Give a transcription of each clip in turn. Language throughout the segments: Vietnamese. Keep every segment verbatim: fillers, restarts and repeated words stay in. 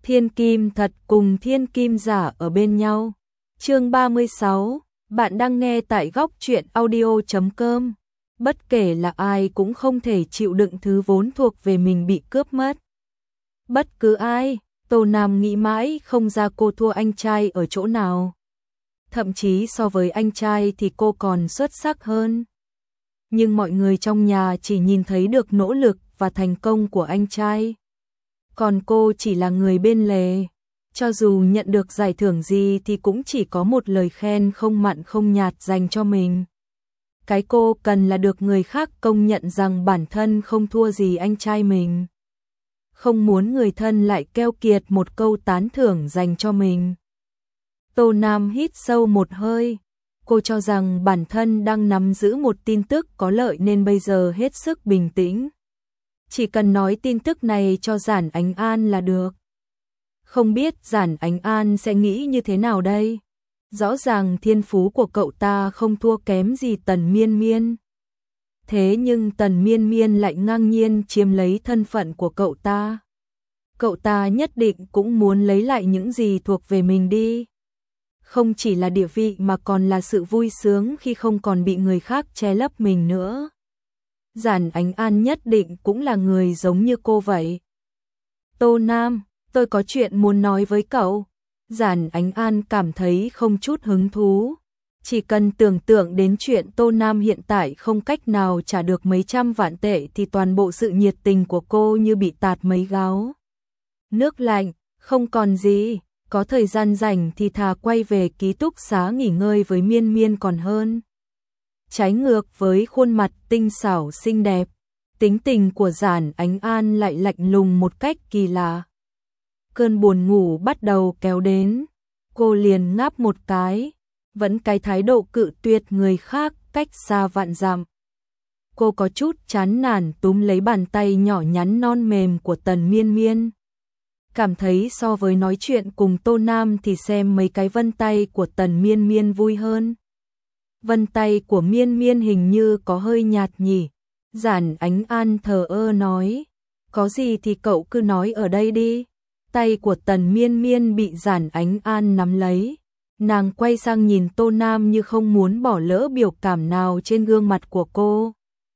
Thiên kim thật cùng thiên kim giả ở bên nhau. Chương ba mươi sáu, bạn đang nghe tại góc truyện audio chấm com. Bất kể là ai cũng không thể chịu đựng thứ vốn thuộc về mình bị cướp mất. Bất cứ ai, Tô Nam nghĩ mãi không ra cô thua anh trai ở chỗ nào. Thậm chí so với anh trai thì cô còn xuất sắc hơn. Nhưng mọi người trong nhà chỉ nhìn thấy được nỗ lực và thành công của anh trai. Còn cô chỉ là người bên lề. Cho dù nhận được giải thưởng gì thì cũng chỉ có một lời khen không mặn không nhạt dành cho mình. Cái cô cần là được người khác công nhận rằng bản thân không thua gì anh trai mình. Không muốn người thân lại keo kiệt một câu tán thưởng dành cho mình. Tô Nam hít sâu một hơi. Cô cho rằng bản thân đang nắm giữ một tin tức có lợi nên bây giờ hết sức bình tĩnh. Chỉ cần nói tin tức này cho Giản Ánh An là được. Không biết Giản Ánh An sẽ nghĩ như thế nào đây? Rõ ràng thiên phú của cậu ta không thua kém gì Tần Miên Miên. Thế nhưng Tần Miên Miên lại ngang nhiên chiếm lấy thân phận của cậu ta. Cậu ta nhất định cũng muốn lấy lại những gì thuộc về mình đi. Không chỉ là địa vị mà còn là sự vui sướng khi không còn bị người khác che lấp mình nữa. Giản Ánh An nhất định cũng là người giống như cô vậy. Tô Nam, tôi có chuyện muốn nói với cậu. Giản Ánh An cảm thấy không chút hứng thú. Chỉ cần tưởng tượng đến chuyện Tô Nam hiện tại không cách nào trả được mấy trăm vạn tệ thì toàn bộ sự nhiệt tình của cô như bị tạt mấy gáo nước lạnh, không còn gì. Có thời gian rảnh thì thà quay về ký túc xá nghỉ ngơi với Miên Miên còn hơn. Trái ngược với khuôn mặt tinh xảo xinh đẹp, tính tình của Giản Ánh An lại lạnh lùng một cách kỳ lạ. Cơn buồn ngủ bắt đầu kéo đến, cô liền ngáp một cái, vẫn cái thái độ cự tuyệt người khác cách xa vạn dặm. Cô có chút chán nản túm lấy bàn tay nhỏ nhắn non mềm của Tần Miên Miên. Cảm thấy so với nói chuyện cùng Tô Nam thì xem mấy cái vân tay của Tần Miên Miên vui hơn. Vân tay của Miên Miên hình như có hơi nhạt nhỉ. Giản Ánh An thờ ơ nói, có gì thì cậu cứ nói ở đây đi. Tay của Tần Miên Miên bị Giản Ánh An nắm lấy. Nàng quay sang nhìn Tô Nam như không muốn bỏ lỡ biểu cảm nào trên gương mặt của cô.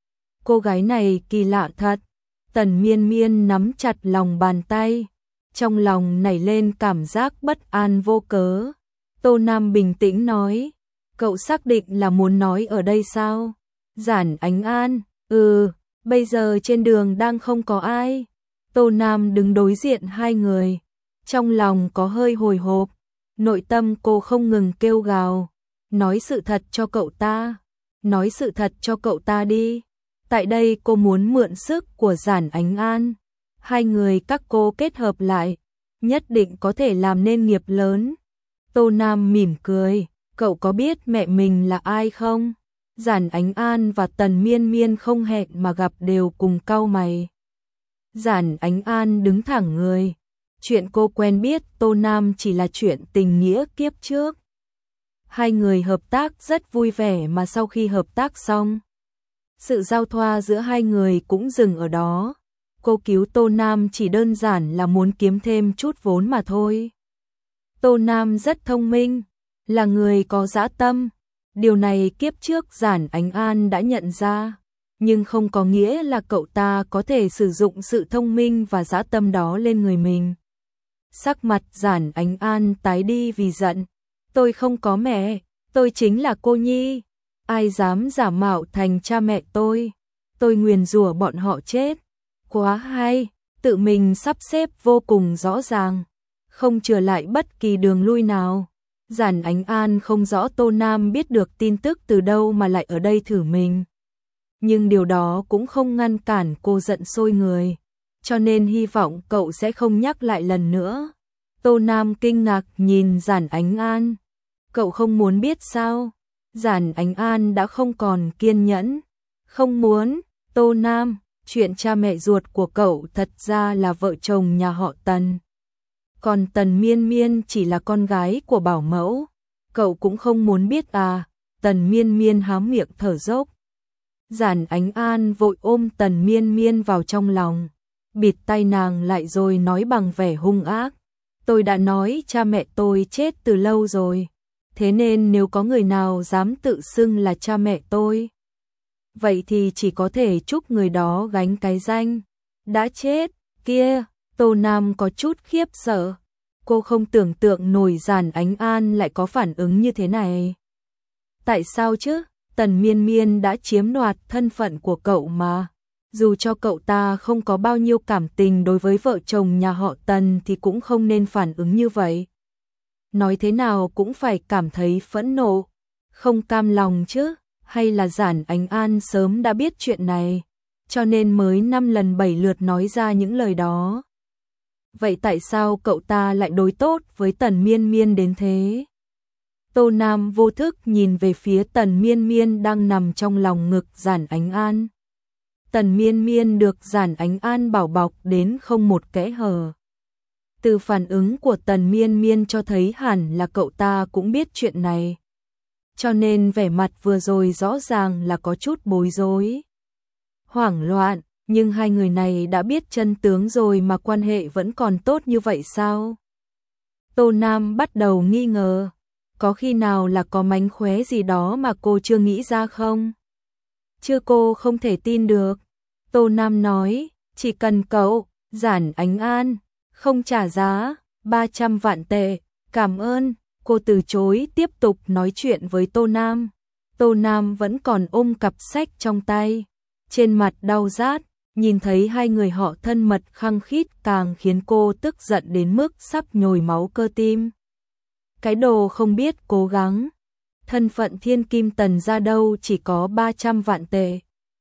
Cô gái này kỳ lạ thật. Tần Miên Miên nắm chặt lòng bàn tay. Trong lòng nảy lên cảm giác bất an vô cớ. Tô Nam bình tĩnh nói, cậu xác định là muốn nói ở đây sao? Giản Ánh An, ừ, bây giờ trên đường đang không có ai. Tô Nam đứng đối diện hai người. Trong lòng có hơi hồi hộp. Nội tâm cô không ngừng kêu gào. Nói sự thật cho cậu ta. Nói sự thật cho cậu ta đi. Tại đây cô muốn mượn sức của Giản Ánh An. Hai người các cô kết hợp lại, nhất định có thể làm nên nghiệp lớn. Tô Nam mỉm cười, cậu có biết mẹ mình là ai không? Giản Ánh An và Tần Miên Miên không hẹn mà gặp đều cùng cau mày. Giản Ánh An đứng thẳng người. Chuyện cô quen biết Tô Nam chỉ là chuyện tình nghĩa kiếp trước. Hai người hợp tác rất vui vẻ mà sau khi hợp tác xong, sự giao thoa giữa hai người cũng dừng ở đó. Cô cứu Tô Nam chỉ đơn giản là muốn kiếm thêm chút vốn mà thôi. Tô Nam rất thông minh, là người có dã tâm. Điều này kiếp trước Giản Ánh An đã nhận ra, nhưng không có nghĩa là cậu ta có thể sử dụng sự thông minh và dã tâm đó lên người mình. Sắc mặt Giản Ánh An tái đi vì giận. Tôi không có mẹ, tôi chính là cô nhi. Ai dám giả mạo thành cha mẹ tôi, tôi nguyền rủa bọn họ chết. Quá hay, tự mình sắp xếp vô cùng rõ ràng, không trở lại bất kỳ đường lui nào. Giản Ánh An không rõ Tô Nam biết được tin tức từ đâu mà lại ở đây thử mình. Nhưng điều đó cũng không ngăn cản cô giận sôi người, cho nên hy vọng cậu sẽ không nhắc lại lần nữa. Tô Nam kinh ngạc nhìn Giản Ánh An. Cậu không muốn biết sao? Giản Ánh An đã không còn kiên nhẫn. Không muốn, Tô Nam. Chuyện cha mẹ ruột của cậu thật ra là vợ chồng nhà họ Tần. Còn Tần Miên Miên chỉ là con gái của bảo mẫu. Cậu cũng không muốn biết à? Tần Miên Miên há miệng thở dốc. Giản Ánh An vội ôm Tần Miên Miên vào trong lòng, bịt tai nàng lại rồi nói bằng vẻ hung ác. Tôi đã nói cha mẹ tôi chết từ lâu rồi, thế nên nếu có người nào dám tự xưng là cha mẹ tôi, vậy thì chỉ có thể chúc người đó gánh cái danh đã chết kia. Tô Nam có chút khiếp sợ, cô không tưởng tượng nổi Giản Ánh An lại có phản ứng như thế này. Tại sao chứ? Tần Miên Miên đã chiếm đoạt thân phận của cậu mà. Dù cho cậu ta không có bao nhiêu cảm tình đối với vợ chồng nhà họ Tần thì cũng không nên phản ứng như vậy. Nói thế nào cũng phải cảm thấy phẫn nộ, không cam lòng chứ, hay là Giản Ánh An sớm đã biết chuyện này, cho nên mới năm lần bảy lượt nói ra những lời đó. Vậy tại sao cậu ta lại đối tốt với Tần Miên Miên đến thế? Tô Nam vô thức nhìn về phía Tần Miên Miên đang nằm trong lòng ngực Giản Ánh An. Tần Miên Miên được Giản Ánh An bảo bọc đến không một kẽ hở. Từ phản ứng của Tần Miên Miên cho thấy hẳn là cậu ta cũng biết chuyện này. Cho nên vẻ mặt vừa rồi rõ ràng là có chút bối rối, hoảng loạn, nhưng hai người này đã biết chân tướng rồi mà quan hệ vẫn còn tốt như vậy sao? Tô Nam bắt đầu nghi ngờ, có khi nào là có mánh khóe gì đó mà cô chưa nghĩ ra không? Chưa, cô không thể tin được. Tô Nam nói, chỉ cần cậu, Giản Ánh An, không trả giá ba trăm vạn tệ, cảm ơn. Cô từ chối tiếp tục nói chuyện với Tô Nam. Tô Nam vẫn còn ôm cặp sách trong tay, trên mặt đau rát, nhìn thấy hai người họ thân mật khăng khít càng khiến cô tức giận đến mức sắp nhồi máu cơ tim. Cái đồ không biết cố gắng, thân phận thiên kim Tần gia đâu chỉ có ba trăm vạn tệ.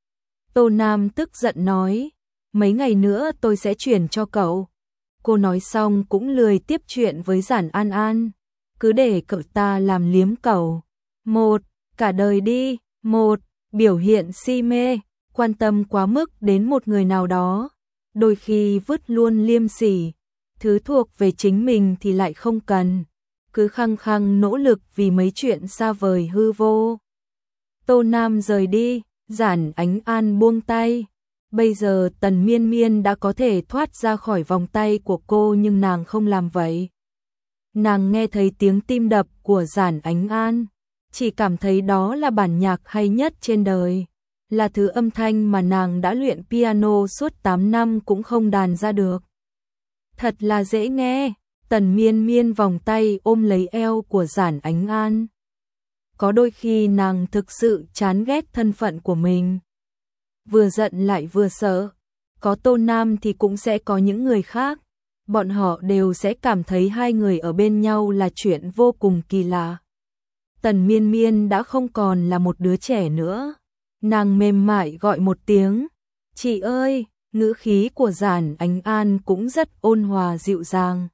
Tô Nam tức giận nói, mấy ngày nữa tôi sẽ chuyển cho cậu. Cô nói xong cũng lười tiếp chuyện với Giản An An, cứ để cậu ta làm liếm cậu. Một, cả đời đi. Một, biểu hiện si mê, quan tâm quá mức đến một người nào đó, đôi khi vứt luôn liêm sỉ, thứ thuộc về chính mình thì lại không cần, cứ khăng khăng nỗ lực vì mấy chuyện xa vời hư vô. Tô Nam rời đi, Giản Ánh An buông tay. Bây giờ Tần Miên Miên đã có thể thoát ra khỏi vòng tay của cô nhưng nàng không làm vậy. Nàng nghe thấy tiếng tim đập của Giản Ánh An, chỉ cảm thấy đó là bản nhạc hay nhất trên đời, là thứ âm thanh mà nàng đã luyện piano suốt tám năm cũng không đàn ra được. Thật là dễ nghe. Tần Miên Miên vòng tay ôm lấy eo của Giản Ánh An. Có đôi khi nàng thực sự chán ghét thân phận của mình, vừa giận lại vừa sợ. Có Tô Nam thì cũng sẽ có những người khác, bọn họ đều sẽ cảm thấy hai người ở bên nhau là chuyện vô cùng kỳ lạ. Tần Miên Miên đã không còn là một đứa trẻ nữa, nàng mềm mại gọi một tiếng, "Chị ơi." Ngữ khí của Giản Ánh An cũng rất ôn hòa dịu dàng.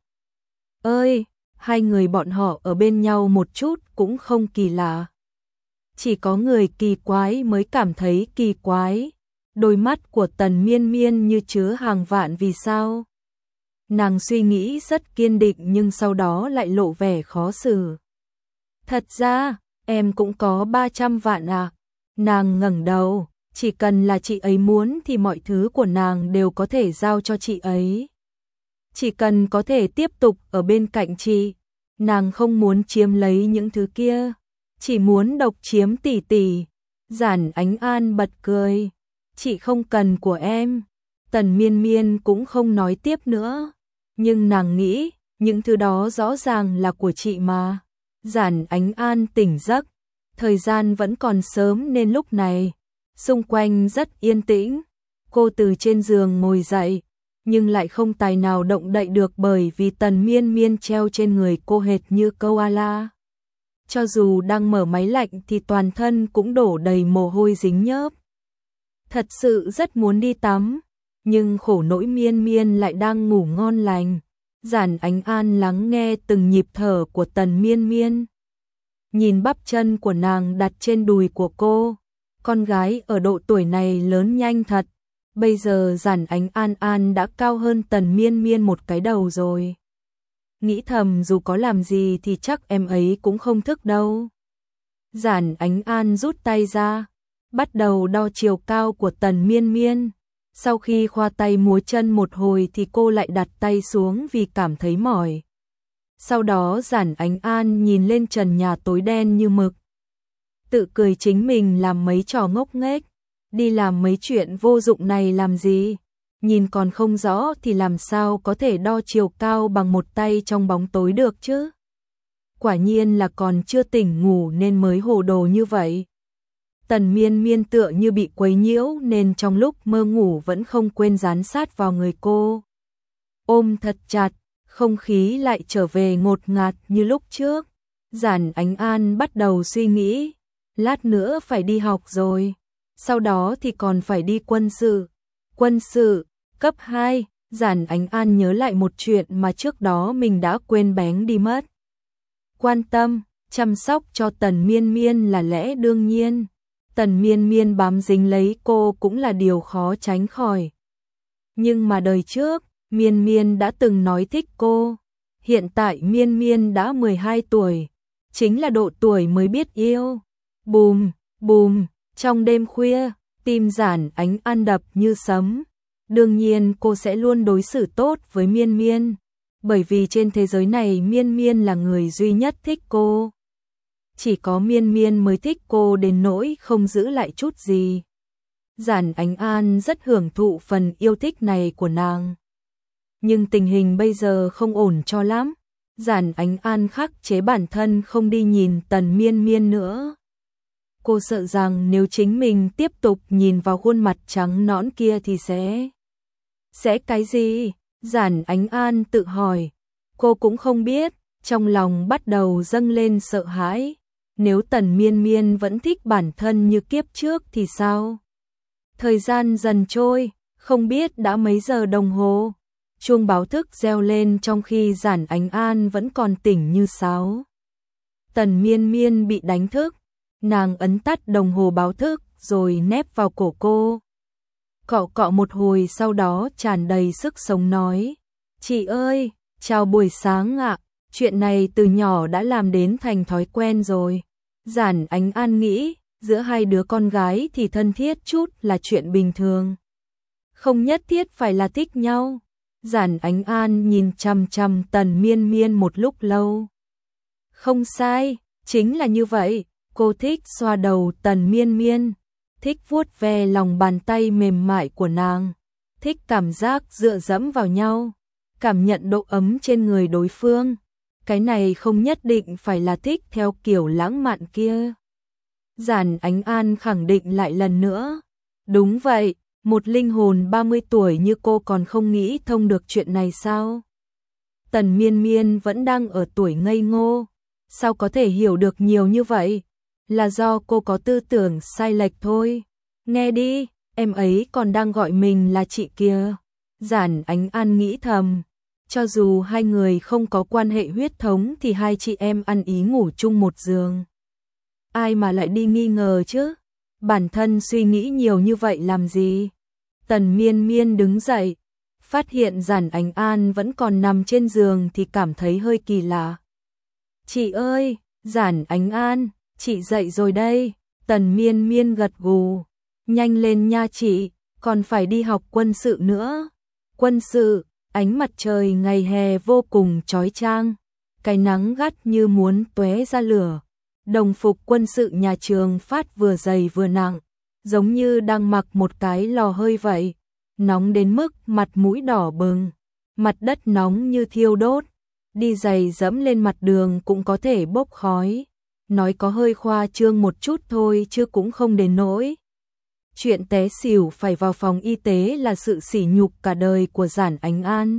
Ơi, hai người bọn họ ở bên nhau một chút cũng không kỳ lạ. Chỉ có người kỳ quái mới cảm thấy kỳ quái. Đôi mắt của Tần Miên Miên như chứa hàng vạn vì sao. Nàng suy nghĩ rất kiên định nhưng sau đó lại lộ vẻ khó xử. Thật ra, em cũng có ba trăm vạn à? Nàng ngẩng đầu, chỉ cần là chị ấy muốn thì mọi thứ của nàng đều có thể giao cho chị ấy. Chỉ cần có thể tiếp tục ở bên cạnh chị, nàng không muốn chiếm lấy những thứ kia, chỉ muốn độc chiếm tỷ tỷ. Giản Ánh An bật cười, chị không cần của em. Tần Miên Miên cũng không nói tiếp nữa, nhưng nàng nghĩ, những thứ đó rõ ràng là của chị mà. Giản Ánh An tỉnh giấc, thời gian vẫn còn sớm nên lúc này, xung quanh rất yên tĩnh. Cô từ trên giường ngồi dậy, nhưng lại không tài nào động đậy được bởi vì Tần Miên Miên treo trên người cô hệt như koala. Cho dù đang mở máy lạnh thì toàn thân cũng đổ đầy mồ hôi dính nhớp. Thật sự rất muốn đi tắm, nhưng khổ nỗi Miên Miên lại đang ngủ ngon lành. Giản Ánh An lắng nghe từng nhịp thở của Tần Miên Miên. Nhìn bắp chân của nàng đặt trên đùi của cô, con gái ở độ tuổi này lớn nhanh thật. Bây giờ Giản Ánh An An đã cao hơn Tần Miên Miên một cái đầu rồi. Nghĩ thầm dù có làm gì thì chắc em ấy cũng không thức đâu. Giản Ánh An rút tay ra, bắt đầu đo chiều cao của Tần Miên Miên. Sau khi khoa tay múa chân một hồi thì cô lại đặt tay xuống vì cảm thấy mỏi. Sau đó Giản Ánh An nhìn lên trần nhà tối đen như mực. Tự cười chính mình làm mấy trò ngốc nghếch, đi làm mấy chuyện vô dụng này làm gì? Nhìn còn không rõ thì làm sao có thể đo chiều cao bằng một tay trong bóng tối được chứ? Quả nhiên là còn chưa tỉnh ngủ nên mới hồ đồ như vậy. Tần Miên Miên tựa như bị quấy nhiễu nên trong lúc mơ ngủ vẫn không quên dán sát vào người cô. Ôm thật chặt, không khí lại trở về ngột ngạt như lúc trước. Giản Ánh An bắt đầu suy nghĩ, lát nữa phải đi học rồi, sau đó thì còn phải đi quân sự. Quân sự, cấp hai, Giản Ánh An nhớ lại một chuyện mà trước đó mình đã quên bén đi mất. Quan tâm, chăm sóc cho Tần Miên Miên là lẽ đương nhiên. Tần Miên Miên bám dính lấy cô cũng là điều khó tránh khỏi. Nhưng mà đời trước, Miên Miên đã từng nói thích cô. Hiện tại Miên Miên đã mười hai tuổi, chính là độ tuổi mới biết yêu. Bùm, bùm, trong đêm khuya, tim Giản Ánh An đập như sấm. Đương nhiên cô sẽ luôn đối xử tốt với Miên Miên, bởi vì trên thế giới này Miên Miên là người duy nhất thích cô. Chỉ có Miên Miên mới thích cô đến nỗi không giữ lại chút gì. Giản Ánh An rất hưởng thụ phần yêu thích này của nàng. Nhưng tình hình bây giờ không ổn cho lắm. Giản Ánh An khắc chế bản thân không đi nhìn Tần Miên Miên nữa. Cô sợ rằng nếu chính mình tiếp tục nhìn vào khuôn mặt trắng nõn kia thì sẽ... Sẽ cái gì? Giản Ánh An tự hỏi. Cô cũng không biết, trong lòng bắt đầu dâng lên sợ hãi. Nếu Tần Miên Miên vẫn thích bản thân như kiếp trước thì sao? Thời gian dần trôi, không biết đã mấy giờ đồng hồ. Chuông báo thức reo lên trong khi Giản Ánh An vẫn còn tỉnh như sáo. Tần Miên Miên bị đánh thức, nàng ấn tắt đồng hồ báo thức rồi nép vào cổ cô. Cọ cọ một hồi sau đó tràn đầy sức sống nói, chị ơi, chào buổi sáng ạ, chuyện này từ nhỏ đã làm đến thành thói quen rồi. Giản Ánh An nghĩ, giữa hai đứa con gái thì thân thiết chút là chuyện bình thường. Không nhất thiết phải là thích nhau. Giản Ánh An nhìn chằm chằm Tần Miên Miên một lúc lâu. Không sai, chính là như vậy, cô thích xoa đầu Tần Miên Miên, thích vuốt ve lòng bàn tay mềm mại của nàng, thích cảm giác dựa dẫm vào nhau, cảm nhận độ ấm trên người đối phương. Cái này không nhất định phải là thích theo kiểu lãng mạn kia. Giản Ánh An khẳng định lại lần nữa. Đúng vậy, một linh hồn ba mươi tuổi như cô còn không nghĩ thông được chuyện này sao? Tần Miên Miên vẫn đang ở tuổi ngây ngô, sao có thể hiểu được nhiều như vậy? Là do cô có tư tưởng sai lệch thôi. Nghe đi, em ấy còn đang gọi mình là chị kia. Giản Ánh An nghĩ thầm. Cho dù hai người không có quan hệ huyết thống thì hai chị em ăn ý ngủ chung một giường. Ai mà lại đi nghi ngờ chứ? Bản thân suy nghĩ nhiều như vậy làm gì? Tần Miên Miên đứng dậy, phát hiện Giản Ánh An vẫn còn nằm trên giường thì cảm thấy hơi kỳ lạ. Chị ơi, Giản Ánh An, chị dậy rồi đây. Tần Miên Miên gật gù. Nhanh lên nha chị, còn phải đi học quân sự nữa. Quân sự, ánh mặt trời ngày hè vô cùng chói chang. Cái nắng gắt như muốn tóe ra lửa. Đồng phục quân sự nhà trường phát vừa dày vừa nặng, giống như đang mặc một cái lò hơi vậy. Nóng đến mức mặt mũi đỏ bừng, mặt đất nóng như thiêu đốt. Đi giày dẫm lên mặt đường cũng có thể bốc khói. Nói có hơi khoa trương một chút thôi chứ cũng không đến nỗi. Chuyện té xỉu phải vào phòng y tế là sự sỉ nhục cả đời của Giản Ánh An.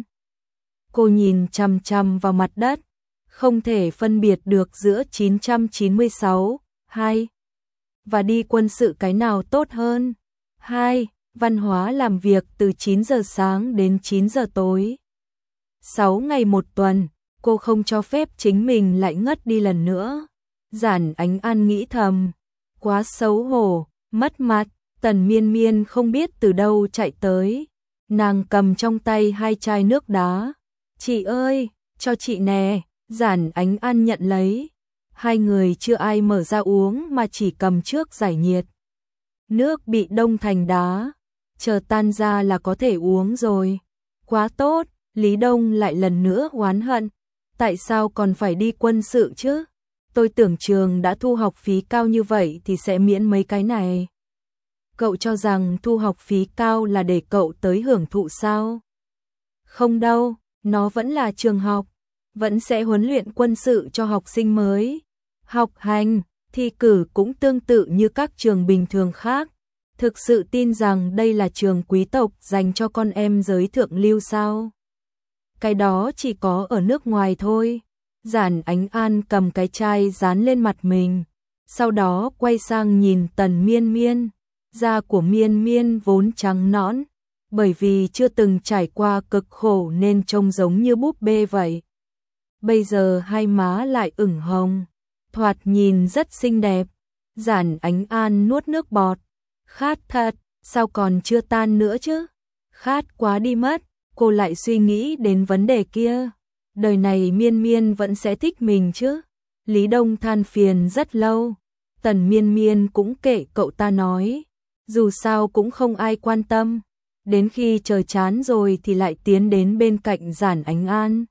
Cô nhìn chằm chằm vào mặt đất, không thể phân biệt được giữa chín trăm chín mươi sáu, hai và đi quân sự cái nào tốt hơn. hai. Văn hóa làm việc từ chín giờ sáng đến chín giờ tối. sáu ngày một tuần, cô không cho phép chính mình lại ngất đi lần nữa. Giản Ánh An nghĩ thầm, quá xấu hổ, mất mặt. Tần Miên Miên không biết từ đâu chạy tới, nàng cầm trong tay hai chai nước đá. Chị ơi, cho chị nè. Giản Ánh An nhận lấy. Hai người chưa ai mở ra uống mà chỉ cầm trước giải nhiệt. Nước bị đông thành đá, chờ tan ra là có thể uống rồi. Quá tốt, Lý Đông lại lần nữa oán hận. Tại sao còn phải đi quân sự chứ? Tôi tưởng trường đã thu học phí cao như vậy thì sẽ miễn mấy cái này. Cậu cho rằng thu học phí cao là để cậu tới hưởng thụ sao? Không đâu, nó vẫn là trường học, vẫn sẽ huấn luyện quân sự cho học sinh mới. Học hành, thi cử cũng tương tự như các trường bình thường khác. Thực sự tin rằng đây là trường quý tộc dành cho con em giới thượng lưu sao? Cái đó chỉ có ở nước ngoài thôi. Giản Ánh An cầm cái chai dán lên mặt mình, sau đó quay sang nhìn Tần Miên Miên. Da của Miên Miên vốn trắng nõn, bởi vì chưa từng trải qua cực khổ nên trông giống như búp bê vậy. Bây giờ hai má lại ửng hồng, thoạt nhìn rất xinh đẹp. Giản Ánh An nuốt nước bọt. Khát thật, sao còn chưa tan nữa chứ? Khát quá đi mất, cô lại suy nghĩ đến vấn đề kia. Đời này Miên Miên vẫn sẽ thích mình chứ? Lý Đông than phiền rất lâu. Tần Miên Miên cũng kệ cậu ta nói. Dù sao cũng không ai quan tâm. Đến khi trời chán rồi thì lại tiến đến bên cạnh Giản Ánh An.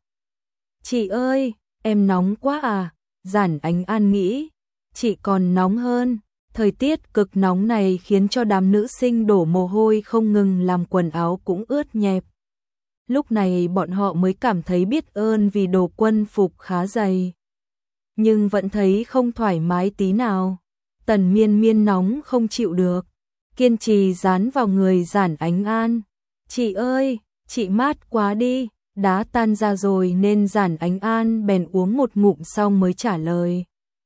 Chị ơi, em nóng quá à? Giản Ánh An nghĩ. Chị còn nóng hơn. Thời tiết cực nóng này khiến cho đám nữ sinh đổ mồ hôi không ngừng, làm quần áo cũng ướt nhẹp. Lúc này bọn họ mới cảm thấy biết ơn vì đồ quân phục khá dày. Nhưng vẫn thấy không thoải mái tí nào. Tần Miên Miên nóng không chịu được, kiên trì dán vào người Giản Ánh An. Chị ơi, chị mát quá đi, đá tan ra rồi nên Giản Ánh An bèn uống một ngụm xong mới trả lời.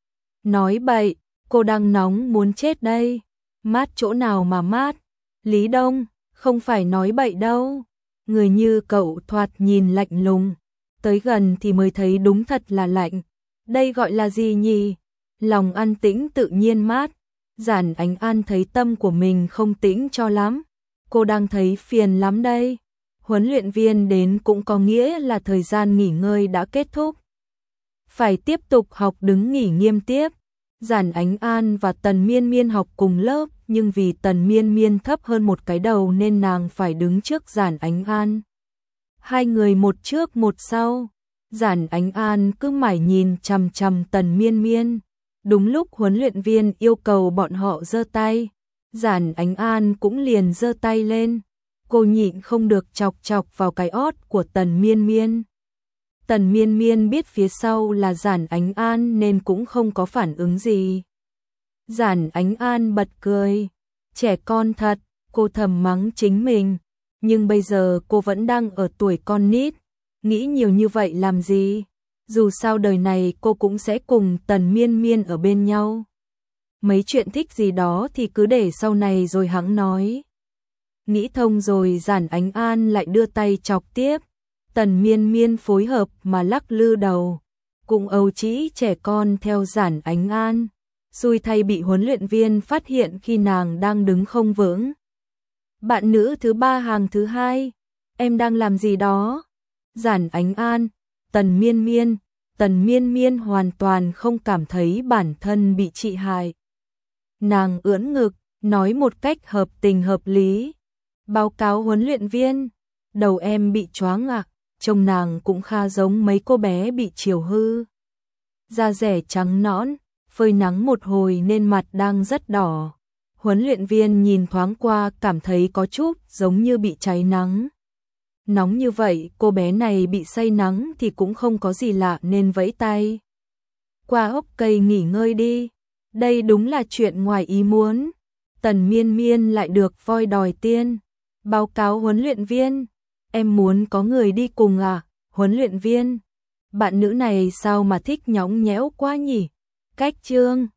Nói bậy, cô đang nóng muốn chết đây. Mát chỗ nào mà mát? Lý Đông, không phải nói bậy đâu. Người như cậu thoạt nhìn lạnh lùng, tới gần thì mới thấy đúng thật là lạnh. Đây gọi là gì nhỉ? Lòng an tĩnh tự nhiên mát. Giản Ánh An thấy tâm của mình không tĩnh cho lắm. Cô đang thấy phiền lắm đây. Huấn luyện viên đến cũng có nghĩa là thời gian nghỉ ngơi đã kết thúc. Phải tiếp tục học đứng nghỉ nghiêm tiếp. Giản Ánh An và Tần Miên Miên học cùng lớp, nhưng vì Tần Miên Miên thấp hơn một cái đầu nên nàng phải đứng trước Giản Ánh An. Hai người một trước một sau. Giản Ánh An cứ mải nhìn chằm chằm Tần Miên Miên. Đúng lúc huấn luyện viên yêu cầu bọn họ giơ tay, Giản Ánh An cũng liền giơ tay lên. Cô nhịn không được chọc chọc vào cái ót của Tần Miên Miên. Tần Miên Miên biết phía sau là Giản Ánh An nên cũng không có phản ứng gì. Giản Ánh An bật cười. Trẻ con thật, cô thầm mắng chính mình. Nhưng bây giờ cô vẫn đang ở tuổi con nít. Nghĩ nhiều như vậy làm gì? Dù sao đời này cô cũng sẽ cùng Tần Miên Miên ở bên nhau. Mấy chuyện thích gì đó thì cứ để sau này rồi hẵng nói. Nghĩ thông rồi Giản Ánh An lại đưa tay chọc tiếp. Tần Miên Miên phối hợp mà lắc lư đầu, cùng âu trĩ trẻ con theo Giản Ánh An. Xui thay bị huấn luyện viên phát hiện khi nàng đang đứng không vững. Bạn nữ thứ ba hàng thứ hai, em đang làm gì đó? Giản Ánh An, Tần Miên Miên, Tần Miên Miên hoàn toàn không cảm thấy bản thân bị trị hại. Nàng ưỡn ngực, nói một cách hợp tình hợp lý. Báo cáo huấn luyện viên, đầu em bị choáng ạ. Trông nàng cũng khá giống mấy cô bé bị chiều hư. Da rẻ trắng nõn, phơi nắng một hồi nên mặt đang rất đỏ. Huấn luyện viên nhìn thoáng qua cảm thấy có chút giống như bị cháy nắng. Nóng như vậy, cô bé này bị say nắng thì cũng không có gì lạ nên vẫy tay. Qua hốc cây nghỉ ngơi đi. Đây đúng là chuyện ngoài ý muốn. Tần Miên Miên lại được voi đòi tiên. Báo cáo huấn luyện viên. Em muốn có người đi cùng à? Huấn luyện viên. Bạn nữ này sao mà thích nhõng nhẽo quá nhỉ? Cách chương.